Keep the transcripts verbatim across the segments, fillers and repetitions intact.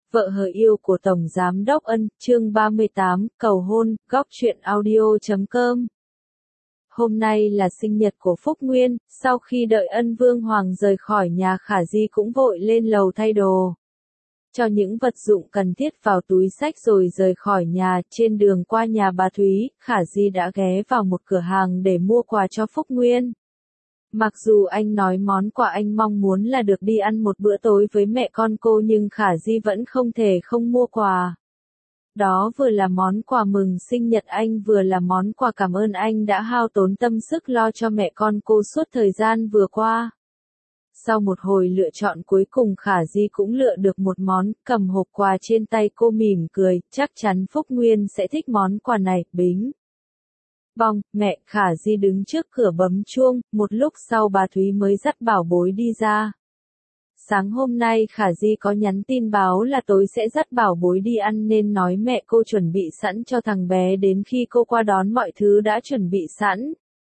Vợ hờ yêu của Tổng Giám đốc Ân, chương ba mươi tám, cầu hôn, góc truyện audio chấm com. Hôm nay là sinh nhật của Phúc Nguyên, sau khi đợi Ân Vương Hoàng rời khỏi nhà Khả Di cũng vội lên lầu thay đồ. Cho những vật dụng cần thiết vào túi xách rồi rời khỏi nhà, trên đường qua nhà bà Thúy, Khả Di đã ghé vào một cửa hàng để mua quà cho Phúc Nguyên. Mặc dù anh nói món quà anh mong muốn là được đi ăn một bữa tối với mẹ con cô nhưng Khả Di vẫn không thể không mua quà. Đó vừa là món quà mừng sinh nhật anh vừa là món quà cảm ơn anh đã hao tốn tâm sức lo cho mẹ con cô suốt thời gian vừa qua. Sau một hồi lựa chọn cuối cùng Khả Di cũng lựa được một món, cầm hộp quà trên tay cô mỉm cười, chắc chắn Phúc Nguyên sẽ thích món quà này, bính. Bong, mẹ, Khả Di đứng trước cửa bấm chuông, một lúc sau bà Thúy mới dắt bảo bối đi ra. Sáng hôm nay Khả Di có nhắn tin báo là tối sẽ dắt bảo bối đi ăn nên nói mẹ cô chuẩn bị sẵn cho thằng bé đến khi cô qua đón mọi thứ đã chuẩn bị sẵn.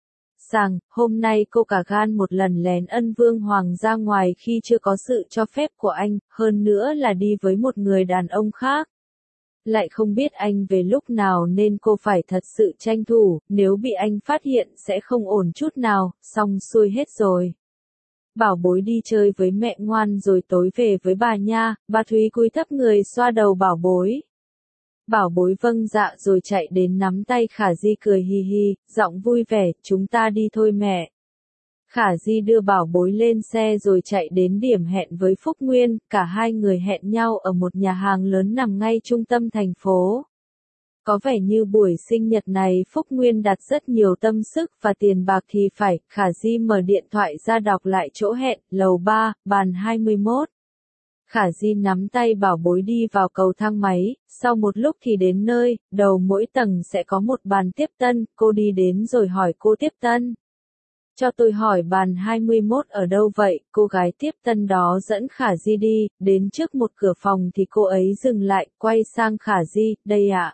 Sàng, hôm nay cô cả gan một lần lén Ân Vương Hoàng ra ngoài khi chưa có sự cho phép của anh, hơn nữa là đi với một người đàn ông khác. Lại không biết anh về lúc nào nên cô phải thật sự tranh thủ, nếu bị anh phát hiện sẽ không ổn chút nào, xong xuôi hết rồi. Bảo bối đi chơi với mẹ ngoan rồi tối về với bà nha, bà Thúy cúi thấp người xoa đầu bảo bối. Bảo bối vâng dạ rồi chạy đến nắm tay Khả Di cười hi hi, giọng vui vẻ, chúng ta đi thôi mẹ. Khả Di đưa bảo bối lên xe rồi chạy đến điểm hẹn với Phúc Nguyên, cả hai người hẹn nhau ở một nhà hàng lớn nằm ngay trung tâm thành phố. Có vẻ như buổi sinh nhật này Phúc Nguyên đặt rất nhiều tâm sức và tiền bạc thì phải, Khả Di mở điện thoại ra đọc lại chỗ hẹn, lầu ba, bàn hai mươi mốt. Khả Di nắm tay bảo bối đi vào cầu thang máy, sau một lúc thì đến nơi, đầu mỗi tầng sẽ có một bàn tiếp tân, cô đi đến rồi hỏi cô tiếp tân. Cho tôi hỏi bàn hai mươi mốt ở đâu vậy, cô gái tiếp tân đó dẫn Khả Di đi, đến trước một cửa phòng thì cô ấy dừng lại, quay sang Khả Di, đây ạ. À?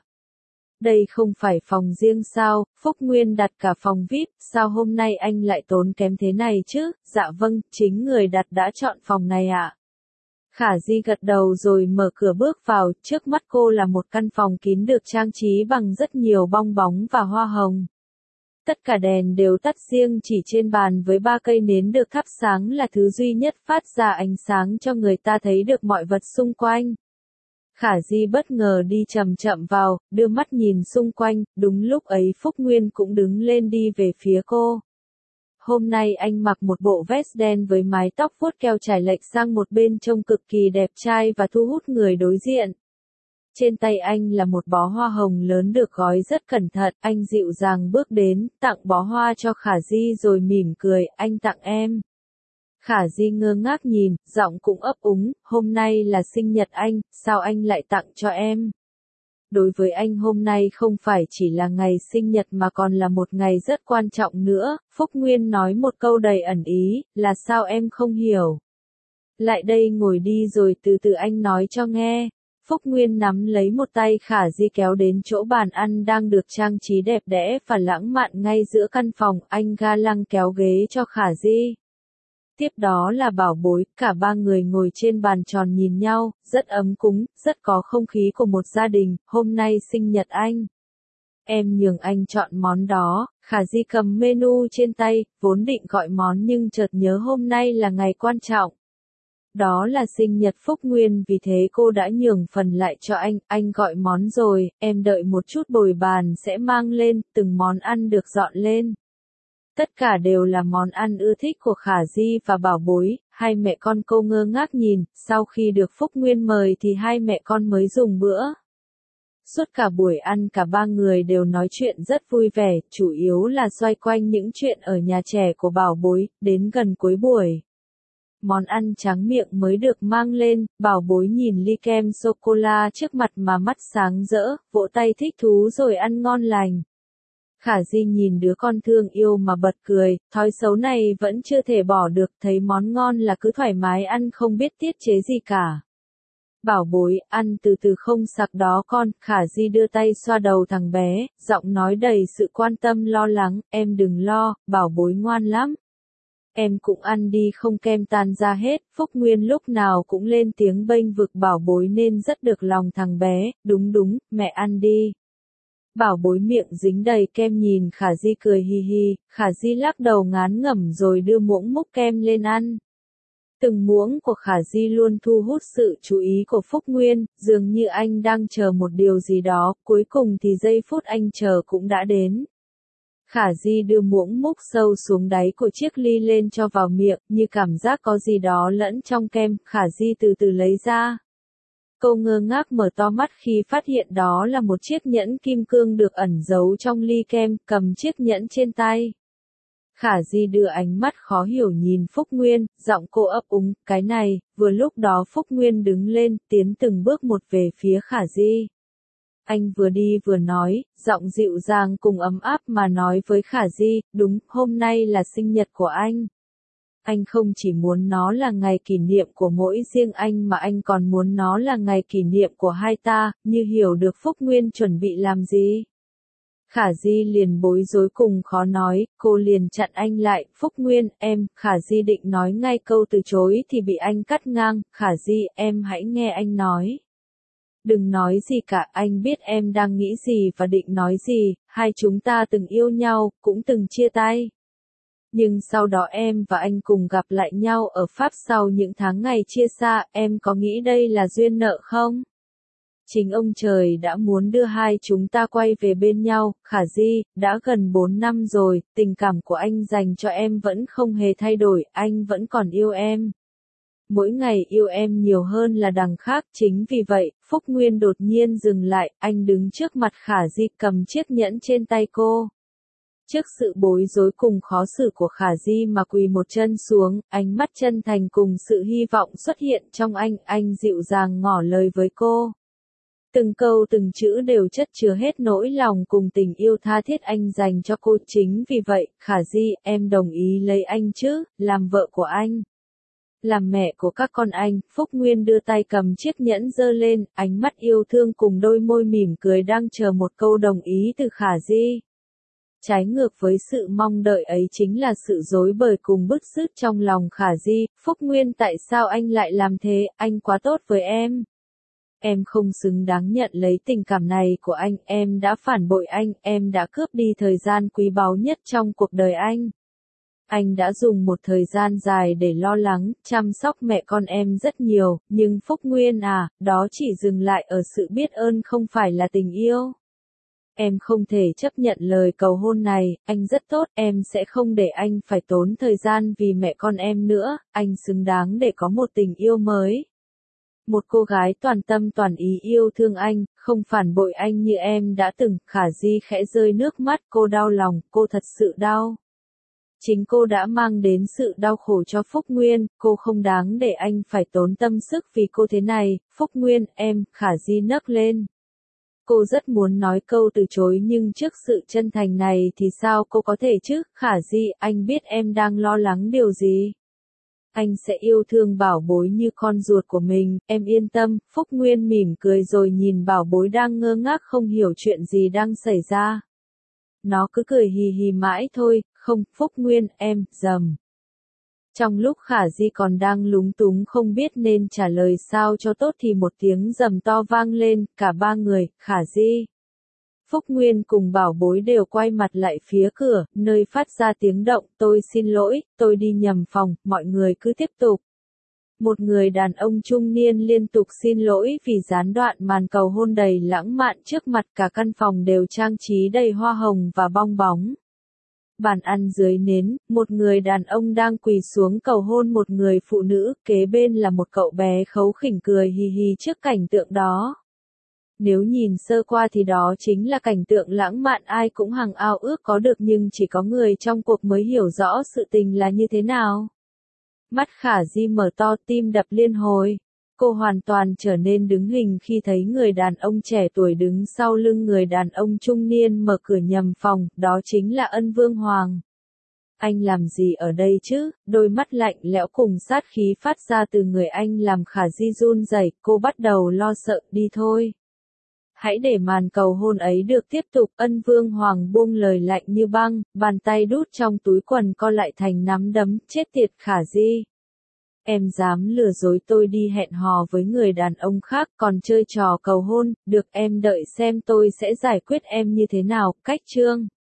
Đây không phải phòng riêng sao, Phúc Nguyên đặt cả phòng vi ai pi, sao hôm nay anh lại tốn kém thế này chứ, dạ vâng, chính người đặt đã chọn phòng này ạ. À? Khả Di gật đầu rồi mở cửa bước vào, trước mắt cô là một căn phòng kín được trang trí bằng rất nhiều bong bóng và hoa hồng. Tất cả đèn đều tắt riêng chỉ trên bàn với ba cây nến được thắp sáng là thứ duy nhất phát ra ánh sáng cho người ta thấy được mọi vật xung quanh. Khả Di bất ngờ đi chậm chậm vào, đưa mắt nhìn xung quanh, đúng lúc ấy Phúc Nguyên cũng đứng lên đi về phía cô. Hôm nay anh mặc một bộ vest đen với mái tóc vuốt keo trải lệch sang một bên trông cực kỳ đẹp trai và thu hút người đối diện. Trên tay anh là một bó hoa hồng lớn được gói rất cẩn thận, anh dịu dàng bước đến, tặng bó hoa cho Khả Di rồi mỉm cười, anh tặng em. Khả Di ngơ ngác nhìn, giọng cũng ấp úng, hôm nay là sinh nhật anh, sao anh lại tặng cho em? Đối với anh hôm nay không phải chỉ là ngày sinh nhật mà còn là một ngày rất quan trọng nữa, Phúc Nguyên nói một câu đầy ẩn ý, là sao em không hiểu? Lại đây ngồi đi rồi từ từ anh nói cho nghe. Phúc Nguyên nắm lấy một tay Khả Di kéo đến chỗ bàn ăn đang được trang trí đẹp đẽ và lãng mạn ngay giữa căn phòng, anh ga lăng kéo ghế cho Khả Di. Tiếp đó là bảo bối, cả ba người ngồi trên bàn tròn nhìn nhau, rất ấm cúng, rất có không khí của một gia đình, hôm nay sinh nhật anh. Em nhường anh chọn món đó, Khả Di cầm menu trên tay, vốn định gọi món nhưng chợt nhớ hôm nay là ngày quan trọng. Đó là sinh nhật Phúc Nguyên vì thế cô đã nhường phần lại cho anh, anh gọi món rồi, em đợi một chút bồi bàn sẽ mang lên, từng món ăn được dọn lên. Tất cả đều là món ăn ưa thích của Khả Di và bảo bối, hai mẹ con cô ngơ ngác nhìn, sau khi được Phúc Nguyên mời thì hai mẹ con mới dùng bữa. Suốt cả buổi ăn cả ba người đều nói chuyện rất vui vẻ, chủ yếu là xoay quanh những chuyện ở nhà trẻ của bảo bối, đến gần cuối buổi. Món ăn tráng miệng mới được mang lên, bảo bối nhìn ly kem sô-cô-la trước mặt mà mắt sáng rỡ, vỗ tay thích thú rồi ăn ngon lành. Khả Di nhìn đứa con thương yêu mà bật cười, thói xấu này vẫn chưa thể bỏ được, thấy món ngon là cứ thoải mái ăn không biết tiết chế gì cả. Bảo bối, ăn từ từ không sặc đó con, Khả Di đưa tay xoa đầu thằng bé, giọng nói đầy sự quan tâm lo lắng, em đừng lo, bảo bối ngoan lắm. Em cũng ăn đi không kem tan ra hết, Phúc Nguyên lúc nào cũng lên tiếng bênh vực bảo bối nên rất được lòng thằng bé, đúng đúng, mẹ ăn đi. Bảo bối miệng dính đầy kem nhìn Khả Di cười hi hi, Khả Di lắc đầu ngán ngẩm rồi đưa muỗng múc kem lên ăn. Từng muỗng của Khả Di luôn thu hút sự chú ý của Phúc Nguyên, dường như anh đang chờ một điều gì đó, cuối cùng thì giây phút anh chờ cũng đã đến. Khả Di đưa muỗng múc sâu xuống đáy của chiếc ly lên cho vào miệng, như cảm giác có gì đó lẫn trong kem, Khả Di từ từ lấy ra. Cô ngơ ngác mở to mắt khi phát hiện đó là một chiếc nhẫn kim cương được ẩn giấu trong ly kem, cầm chiếc nhẫn trên tay. Khả Di đưa ánh mắt khó hiểu nhìn Phúc Nguyên, giọng cô ấp úng, cái này, vừa lúc đó Phúc Nguyên đứng lên, tiến từng bước một về phía Khả Di. Anh vừa đi vừa nói, giọng dịu dàng cùng ấm áp mà nói với Khả Di, đúng, hôm nay là sinh nhật của anh. Anh không chỉ muốn nó là ngày kỷ niệm của mỗi riêng anh mà anh còn muốn nó là ngày kỷ niệm của hai ta, như hiểu được Phúc Nguyên chuẩn bị làm gì. Khả Di liền bối rối cùng khó nói, cô liền chặn anh lại, Phúc Nguyên, em, Khả Di định nói ngay câu từ chối thì bị anh cắt ngang, Khả Di, em hãy nghe anh nói. Đừng nói gì cả, anh biết em đang nghĩ gì và định nói gì, hai chúng ta từng yêu nhau, cũng từng chia tay. Nhưng sau đó em và anh cùng gặp lại nhau ở Pháp sau những tháng ngày chia xa, em có nghĩ đây là duyên nợ không? Chính ông trời đã muốn đưa hai chúng ta quay về bên nhau, Khả Di, đã gần bốn năm rồi, tình cảm của anh dành cho em vẫn không hề thay đổi, anh vẫn còn yêu em. Mỗi ngày yêu em nhiều hơn là đằng khác, chính vì vậy, Phúc Nguyên đột nhiên dừng lại, anh đứng trước mặt Khả Di cầm chiếc nhẫn trên tay cô. Trước sự bối rối cùng khó xử của Khả Di mà quỳ một chân xuống, ánh mắt chân thành cùng sự hy vọng xuất hiện trong anh, anh dịu dàng ngỏ lời với cô. Từng câu từng chữ đều chất chứa hết nỗi lòng cùng tình yêu tha thiết anh dành cho cô, chính vì vậy, Khả Di, em đồng ý lấy anh chứ, làm vợ của anh. Làm mẹ của các con anh, Phúc Nguyên đưa tay cầm chiếc nhẫn giơ lên, ánh mắt yêu thương cùng đôi môi mỉm cười đang chờ một câu đồng ý từ Khả Di. Trái ngược với sự mong đợi ấy chính là sự dối bời cùng bứt rứt trong lòng Khả Di, Phúc Nguyên tại sao anh lại làm thế, anh quá tốt với em. Em không xứng đáng nhận lấy tình cảm này của anh, em đã phản bội anh, em đã cướp đi thời gian quý báu nhất trong cuộc đời anh. Anh đã dùng một thời gian dài để lo lắng, chăm sóc mẹ con em rất nhiều, nhưng Phúc Nguyên à, đó chỉ dừng lại ở sự biết ơn không phải là tình yêu. Em không thể chấp nhận lời cầu hôn này, anh rất tốt, em sẽ không để anh phải tốn thời gian vì mẹ con em nữa, anh xứng đáng để có một tình yêu mới. Một cô gái toàn tâm toàn ý yêu thương anh, không phản bội anh như em đã từng, Khả Di khẽ rơi nước mắt, cô đau lòng, cô thật sự đau. Chính cô đã mang đến sự đau khổ cho Phúc Nguyên, cô không đáng để anh phải tốn tâm sức vì cô thế này, Phúc Nguyên, em, Khả Di nấc lên. Cô rất muốn nói câu từ chối nhưng trước sự chân thành này thì sao cô có thể chứ, Khả Di, anh biết em đang lo lắng điều gì. Anh sẽ yêu thương bảo bối như con ruột của mình, em yên tâm, Phúc Nguyên mỉm cười rồi nhìn bảo bối đang ngơ ngác không hiểu chuyện gì đang xảy ra. Nó cứ cười hì hì mãi thôi, không, Phúc Nguyên, em, dầm. Trong lúc Khả Di còn đang lúng túng không biết nên trả lời sao cho tốt thì một tiếng rầm to vang lên, cả ba người, Khả Di. Phúc Nguyên cùng bảo bối đều quay mặt lại phía cửa, nơi phát ra tiếng động, tôi xin lỗi, tôi đi nhầm phòng, mọi người cứ tiếp tục. Một người đàn ông trung niên liên tục xin lỗi vì gián đoạn màn cầu hôn đầy lãng mạn trước mặt, cả căn phòng đều trang trí đầy hoa hồng và bong bóng. Bàn ăn dưới nến, một người đàn ông đang quỳ xuống cầu hôn một người phụ nữ, kế bên là một cậu bé khấu khỉnh cười hì hì trước cảnh tượng đó. Nếu nhìn sơ qua thì đó chính là cảnh tượng lãng mạn ai cũng hằng ao ước có được nhưng chỉ có người trong cuộc mới hiểu rõ sự tình là như thế nào. Mắt Khả Di mở to, tim đập liên hồi. Cô hoàn toàn trở nên đứng hình khi thấy người đàn ông trẻ tuổi đứng sau lưng người đàn ông trung niên mở cửa nhầm phòng, đó chính là Ân Vương Hoàng. Anh làm gì ở đây chứ? Đôi mắt lạnh lẽo cùng sát khí phát ra từ người anh làm Khả Di run rẩy, cô bắt đầu lo sợ, đi thôi. Hãy để màn cầu hôn ấy được tiếp tục. Ân Vương Hoàng buông lời lạnh như băng, bàn tay đút trong túi quần co lại thành nắm đấm, chết tiệt Khả Di. Em dám lừa dối tôi đi hẹn hò với người đàn ông khác còn chơi trò cầu hôn, được em đợi xem tôi sẽ giải quyết em như thế nào. Cách chương